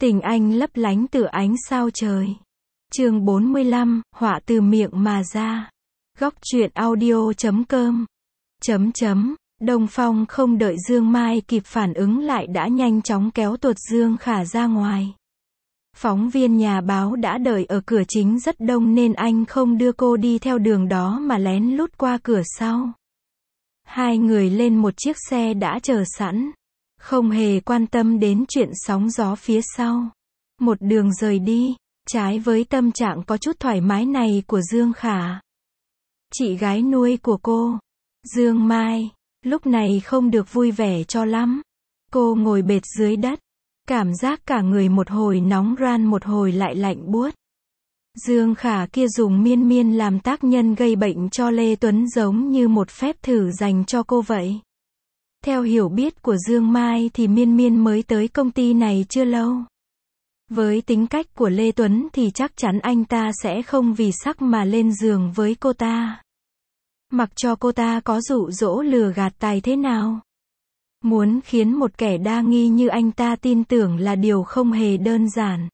Tình anh lấp lánh tựa ánh sao trời. Chương 45, họa từ miệng mà ra. Góc truyện audio.com. Đông Phong không đợi Dương Mai kịp phản ứng lại đã nhanh chóng kéo tuột Dương Khả ra ngoài. Phóng viên nhà báo đã đợi ở cửa chính rất đông nên anh không đưa cô đi theo đường đó mà lén lút qua cửa sau. Hai người lên một chiếc xe đã chờ sẵn, không hề quan tâm đến chuyện sóng gió phía sau. Một đường rời đi, trái với tâm trạng có chút thoải mái này của Dương Khả. Chị gái nuôi của cô, Dương Mai, lúc này không được vui vẻ cho lắm. Cô ngồi bệt dưới đất, cảm giác cả người một hồi nóng ran một hồi lại lạnh buốt. Dương Khả kia dùng Miên Miên làm tác nhân gây bệnh cho Lê Tuấn giống như một phép thử dành cho cô vậy. Theo hiểu biết của Dương Mai thì Miên Miên mới tới công ty này chưa lâu. Với tính cách của Lê Tuấn thì chắc chắn anh ta sẽ không vì sắc mà lên giường với cô ta. Mặc cho cô ta có dụ dỗ lừa gạt tài thế nào. Muốn khiến một kẻ đa nghi như anh ta tin tưởng là điều không hề đơn giản.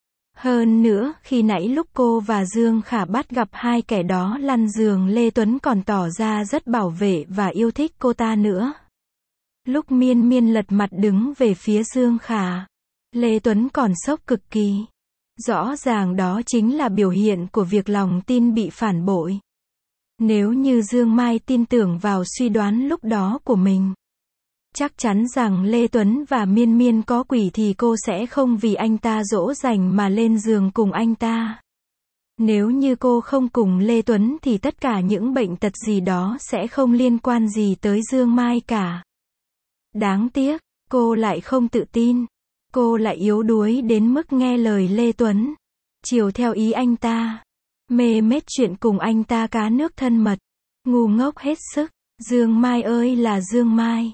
Hơn nữa, khi nãy lúc cô và Dương Khả bắt gặp hai kẻ đó lăn giường, Lê Tuấn còn tỏ ra rất bảo vệ và yêu thích cô ta nữa. Lúc Miên Miên lật mặt đứng về phía Dương Khả, Lê Tuấn còn sốc cực kỳ. Rõ ràng đó chính là biểu hiện của việc lòng tin bị phản bội. Nếu như Dương Mai tin tưởng vào suy đoán lúc đó của mình, chắc chắn rằng Lê Tuấn và Miên Miên có quỷ thì cô sẽ không vì anh ta dỗ dành mà lên giường cùng anh ta. Nếu như cô không cùng Lê Tuấn thì tất cả những bệnh tật gì đó sẽ không liên quan gì tới Dương Mai cả. Đáng tiếc, cô lại không tự tin. Cô lại yếu đuối đến mức nghe lời Lê Tuấn, chiều theo ý anh ta, mê mết chuyện cùng anh ta cá nước thân mật, ngu ngốc hết sức. Dương Mai ơi là Dương Mai.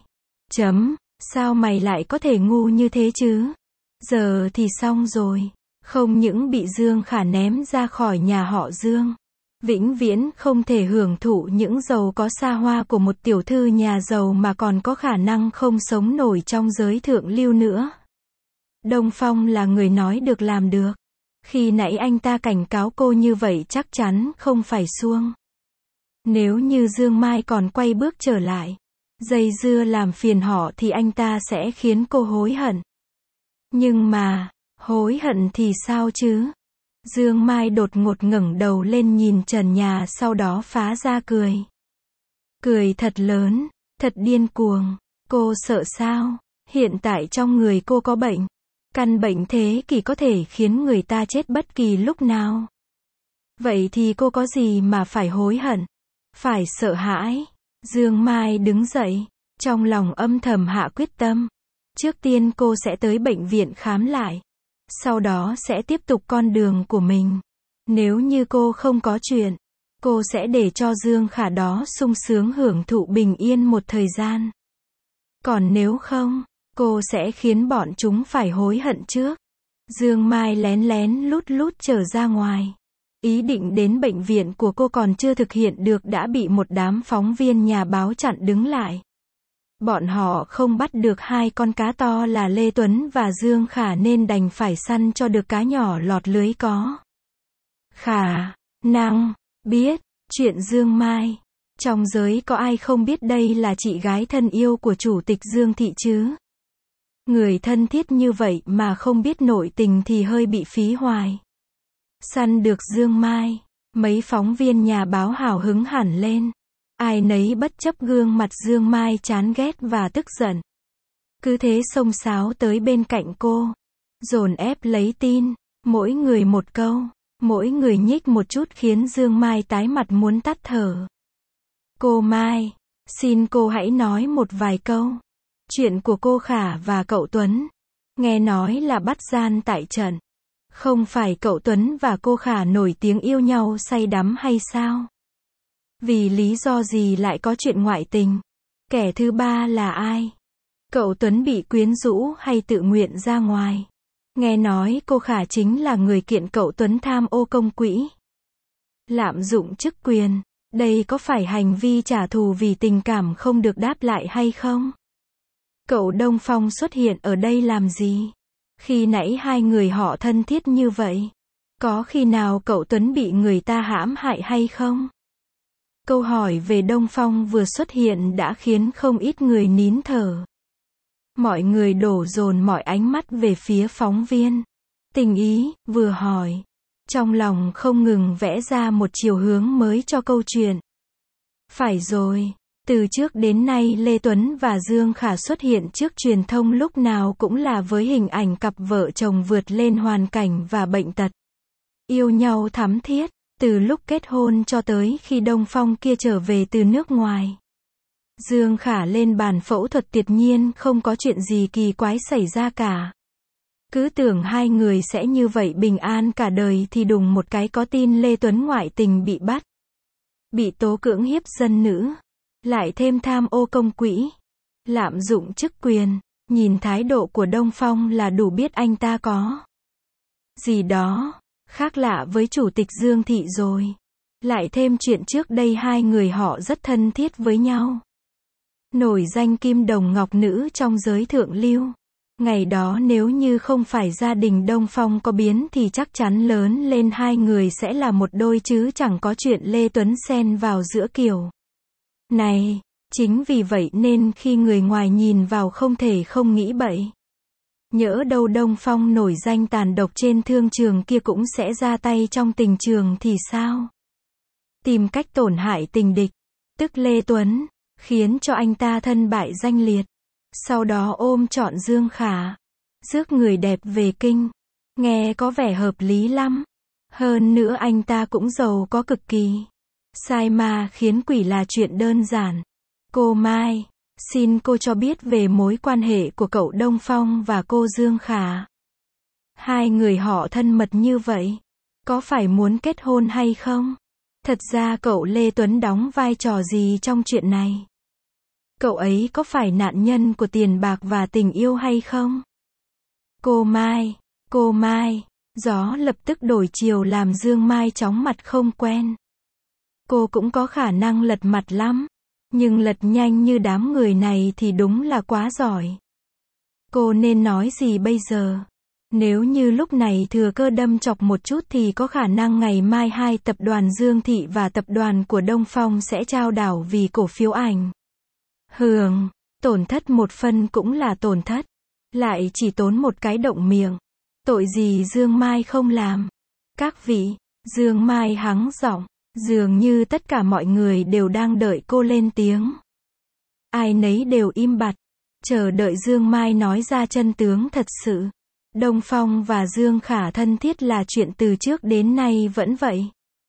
Sao mày lại có thể ngu như thế chứ? Giờ thì xong rồi. Không những bị Dương Khả ném ra khỏi nhà họ Dương, vĩnh viễn không thể hưởng thụ những giàu có xa hoa của một tiểu thư nhà giàu mà còn có khả năng không sống nổi trong giới thượng lưu nữa. Đông Phong là người nói được làm được. Khi nãy anh ta cảnh cáo cô như vậy chắc chắn không phải suông. Nếu như Dương Mai còn quay bước trở lại, dây dưa làm phiền họ thì anh ta sẽ khiến cô hối hận. Nhưng mà, hối hận thì sao chứ? Dương Mai đột ngột ngẩng đầu lên nhìn trần nhà, sau đó phá ra cười. Cười thật lớn, thật điên cuồng. Cô sợ sao? Hiện tại trong người cô có bệnh. Căn bệnh thế kỷ có thể khiến người ta chết bất kỳ lúc nào. Vậy thì cô có gì mà phải hối hận? Phải sợ hãi? Dương Mai đứng dậy, trong lòng âm thầm hạ quyết tâm. Trước tiên cô sẽ tới bệnh viện khám lại. Sau đó sẽ tiếp tục con đường của mình. Nếu như cô không có chuyện, cô sẽ để cho Dương Khả đó sung sướng hưởng thụ bình yên một thời gian. Còn nếu không, cô sẽ khiến bọn chúng phải hối hận trước. Dương Mai lén lén lút lút trở ra ngoài. Ý định đến bệnh viện của cô còn chưa thực hiện được đã bị một đám phóng viên nhà báo chặn đứng lại. Bọn họ không bắt được hai con cá to là Lê Tuấn và Dương Khả nên đành phải săn cho được cá nhỏ lọt lưới có. Khả năng biết chuyện Dương Mai. Trong giới có ai không biết đây là chị gái thân yêu của chủ tịch Dương Thị chứ? Người thân thiết như vậy mà không biết nội tình thì hơi bị phí hoài. Săn được Dương Mai, mấy phóng viên nhà báo hào hứng hẳn lên. Ai nấy bất chấp gương mặt Dương Mai chán ghét và tức giận. Cứ thế xông xáo tới bên cạnh cô, dồn ép lấy tin, mỗi người một câu, mỗi người nhích một chút khiến Dương Mai tái mặt muốn tắt thở. Cô Mai, xin cô hãy nói một vài câu. Chuyện của cô Khả và cậu Tuấn, nghe nói là bắt gian tại trận. Không phải cậu Tuấn và cô Khả nổi tiếng yêu nhau say đắm hay sao? Vì lý do gì lại có chuyện ngoại tình? Kẻ thứ ba là ai? Cậu Tuấn bị quyến rũ hay tự nguyện ra ngoài? Nghe nói cô Khả chính là người kiện cậu Tuấn tham ô công quỹ, lạm dụng chức quyền. Đây có phải hành vi trả thù vì tình cảm không được đáp lại hay không? Cậu Đông Phong xuất hiện ở đây làm gì? Khi nãy hai người họ thân thiết như vậy. Có khi nào cậu Tuấn bị người ta hãm hại hay không? Câu hỏi về Đông Phong vừa xuất hiện đã khiến không ít người nín thở. Mọi người đổ dồn mọi ánh mắt về phía phóng viên. Tình ý, vừa hỏi. Trong lòng không ngừng vẽ ra một chiều hướng mới cho câu chuyện. Phải rồi, từ trước đến nay Lê Tuấn và Dương Khả xuất hiện trước truyền thông lúc nào cũng là với hình ảnh cặp vợ chồng vượt lên hoàn cảnh và bệnh tật. Yêu nhau thắm thiết, từ lúc kết hôn cho tới khi Đông Phong kia trở về từ nước ngoài. Dương Khả lên bàn phẫu thuật tuyệt nhiên không có chuyện gì kỳ quái xảy ra cả. Cứ tưởng hai người sẽ như vậy bình an cả đời thì đùng một cái có tin Lê Tuấn ngoại tình bị bắt. Bị tố cưỡng hiếp dân nữ. Lại thêm tham ô công quỹ. Lạm dụng chức quyền. Nhìn thái độ của Đông Phong là đủ biết anh ta có gì đó khác lạ với chủ tịch Dương Thị rồi. Lại thêm chuyện trước đây hai người họ rất thân thiết với nhau. Nổi danh kim đồng ngọc nữ trong giới thượng lưu. Ngày đó nếu như không phải gia đình Đông Phong có biến thì chắc chắn lớn lên hai người sẽ là một đôi chứ chẳng có chuyện Lê Tuấn xen vào giữa kiểu này. Chính vì vậy nên khi người ngoài nhìn vào không thể không nghĩ bậy. Nhỡ đâu Đông Phong nổi danh tàn độc trên thương trường kia cũng sẽ ra tay trong tình trường thì sao? Tìm cách tổn hại tình địch, tức Lê Tuấn, khiến cho anh ta thân bại danh liệt. Sau đó ôm trọn Dương Khả, rước người đẹp về kinh. Nghe có vẻ hợp lý lắm. Hơn nữa anh ta cũng giàu có cực kỳ. Sai mà khiến quỷ là chuyện đơn giản. Cô Mai, xin cô cho biết về mối quan hệ của cậu Đông Phong và cô Dương Khả. Hai người họ thân mật như vậy, có phải muốn kết hôn hay không? Thật ra cậu Lê Tuấn đóng vai trò gì trong chuyện này? Cậu ấy có phải nạn nhân của tiền bạc và tình yêu hay không? Cô Mai, gió lập tức đổi chiều làm Dương Mai chóng mặt không quen. Cô cũng có khả năng lật mặt lắm, nhưng lật nhanh như đám người này thì đúng là quá giỏi. Cô nên nói gì bây giờ? Nếu như lúc này thừa cơ đâm chọc một chút thì có khả năng ngày mai hai tập đoàn Dương Thị và tập đoàn của Đông Phong sẽ trao đảo vì cổ phiếu ảnh hưởng. Tổn thất một phân cũng là tổn thất. Lại chỉ tốn một cái động miệng. Tội gì Dương Mai không làm? Các vị, Dương Mai hắng giọng. Dường như tất cả mọi người đều đang đợi cô lên tiếng. Ai nấy đều im bặt, chờ đợi Dương Mai nói ra chân tướng thật sự. Đông Phong và Dương Khả thân thiết là chuyện từ trước đến nay vẫn vậy.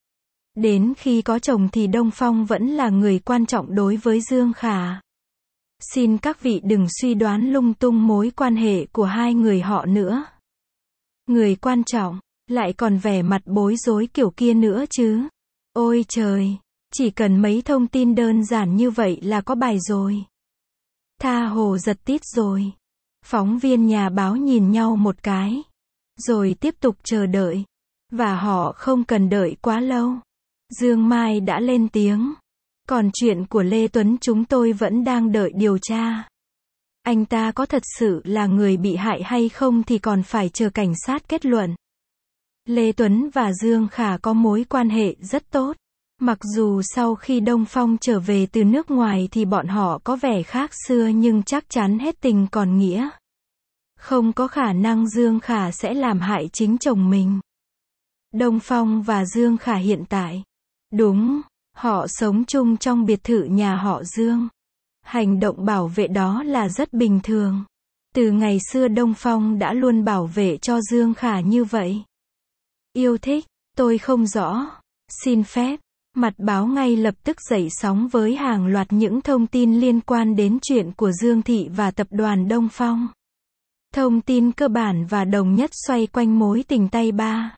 Đến khi có chồng thì Đông Phong vẫn là người quan trọng đối với Dương Khả. Xin các vị đừng suy đoán lung tung mối quan hệ của hai người họ nữa. Người quan trọng, lại còn vẻ mặt bối rối kiểu kia nữa chứ. Ôi trời, chỉ cần mấy thông tin đơn giản như vậy là có bài rồi. Tha hồ giật tít rồi. Phóng viên nhà báo nhìn nhau một cái, rồi tiếp tục chờ đợi. Và họ không cần đợi quá lâu. Dương Mai đã lên tiếng. Còn chuyện của Lê Tuấn chúng tôi vẫn đang đợi điều tra. Anh ta có thật sự là người bị hại hay không thì còn phải chờ cảnh sát kết luận. Lê Tuấn và Dương Khả có mối quan hệ rất tốt. Mặc dù sau khi Đông Phong trở về từ nước ngoài thì bọn họ có vẻ khác xưa nhưng chắc chắn hết tình còn nghĩa. Không có khả năng Dương Khả sẽ làm hại chính chồng mình. Đông Phong và Dương Khả hiện tại, đúng, họ sống chung trong biệt thự nhà họ Dương. Hành động bảo vệ đó là rất bình thường. Từ ngày xưa Đông Phong đã luôn bảo vệ cho Dương Khả như vậy. Yêu thích, tôi không rõ. Xin phép. Mặt báo ngay lập tức dậy sóng với hàng loạt những thông tin liên quan đến chuyện của Dương Thị và tập đoàn Đông Phong. Thông tin cơ bản và đồng nhất xoay quanh mối tình tay ba.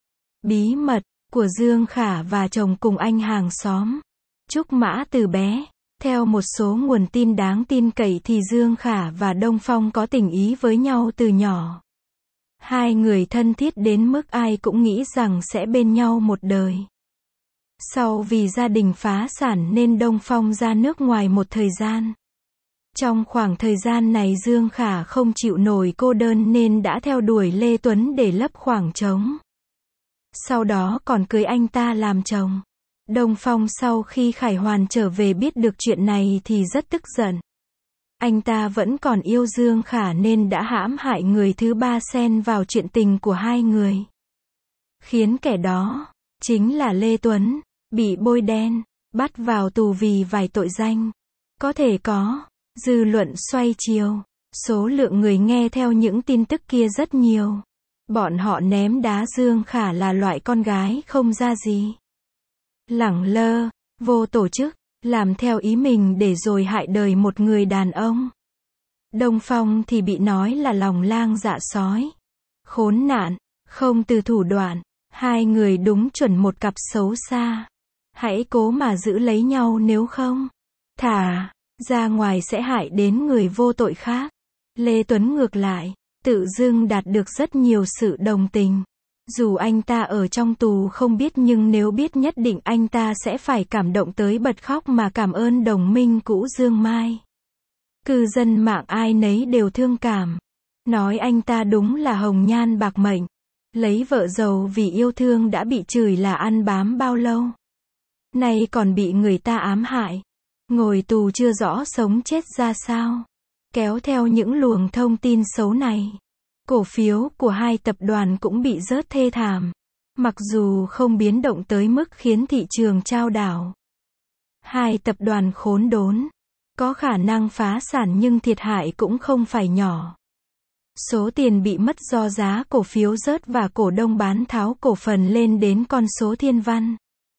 Bí mật của Dương Khả và chồng cùng anh hàng xóm. Trúc Mã từ bé. Theo một số nguồn tin đáng tin cậy thì Dương Khả và Đông Phong có tình ý với nhau từ nhỏ. Hai người thân thiết đến mức ai cũng nghĩ rằng sẽ bên nhau một đời. Sau vì gia đình phá sản nên Đông Phong ra nước ngoài một thời gian. Trong khoảng thời gian này Dương Khả không chịu nổi cô đơn nên đã theo đuổi Lê Tuấn để lấp khoảng trống. Sau đó còn cưới anh ta làm chồng. Đông Phong sau khi Khải Hoàn trở về biết được chuyện này thì rất tức giận. Anh ta vẫn còn yêu Dương Khả nên đã hãm hại người thứ ba xen vào chuyện tình của hai người. Khiến kẻ đó, chính là Lê Tuấn, bị bôi đen, bắt vào tù vì vài tội danh. Có thể có, dư luận xoay chiều, số lượng người nghe theo những tin tức kia rất nhiều. Bọn họ ném đá Dương Khả là loại con gái không ra gì. Lẳng lơ, vô tổ chức, làm theo ý mình để rồi hại đời một người đàn ông. Đông Phong thì bị nói là lòng lang dạ sói. Khốn nạn, không từ thủ đoạn, hai người đúng chuẩn một cặp xấu xa. Hãy cố mà giữ lấy nhau nếu không, thả ra ngoài sẽ hại đến người vô tội khác. Lê Tuấn ngược lại, tự dưng đạt được rất nhiều sự đồng tình. Dù anh ta ở trong tù không biết nhưng nếu biết nhất định anh ta sẽ phải cảm động tới bật khóc mà cảm ơn đồng minh cũ Dương Mai. Cư dân mạng ai nấy đều thương cảm. Nói anh ta đúng là hồng nhan bạc mệnh. Lấy vợ giàu vì yêu thương đã bị chửi là ăn bám bao lâu. Nay còn bị người ta ám hại. Ngồi tù chưa rõ sống chết ra sao. Kéo theo những luồng thông tin xấu này. Cổ phiếu của hai tập đoàn cũng bị rớt thê thảm. Mặc dù không biến động tới mức khiến thị trường chao đảo. Hai tập đoàn khốn đốn. Có khả năng phá sản nhưng thiệt hại cũng không phải nhỏ. Số tiền bị mất do giá cổ phiếu rớt và cổ đông bán tháo cổ phần lên đến con số thiên văn.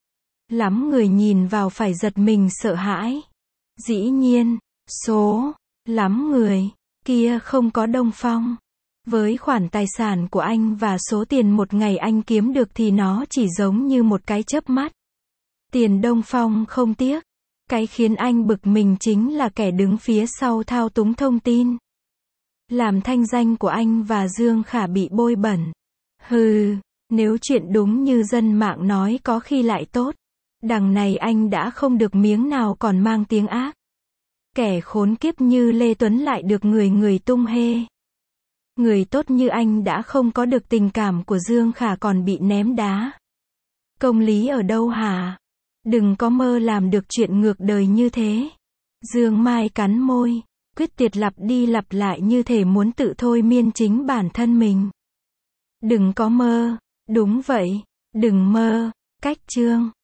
Lắm người nhìn vào phải giật mình sợ hãi. Dĩ nhiên, số lắm người kia không có Đông Phong. Với khoản tài sản của anh và số tiền một ngày anh kiếm được thì nó chỉ giống như một cái chớp mắt. Tiền Đông Phong không tiếc. Cái khiến anh bực mình chính là kẻ đứng phía sau thao túng thông tin. Làm thanh danh của anh và Dương Khả bị bôi bẩn. Hừ, nếu chuyện đúng như dân mạng nói có khi lại tốt. Đằng này anh đã không được miếng nào còn mang tiếng ác. Kẻ khốn kiếp như Lê Tuấn lại được người tung hê. Người tốt như anh đã không có được tình cảm của Dương Khả còn bị ném đá. Công lý ở đâu hả? Đừng có mơ làm được chuyện ngược đời như thế. Dương Mai cắn môi, quyết tuyệt lặp đi lặp lại như thể muốn tự thôi miên chính bản thân mình. Đừng có mơ, đúng vậy, đừng mơ, cách chương.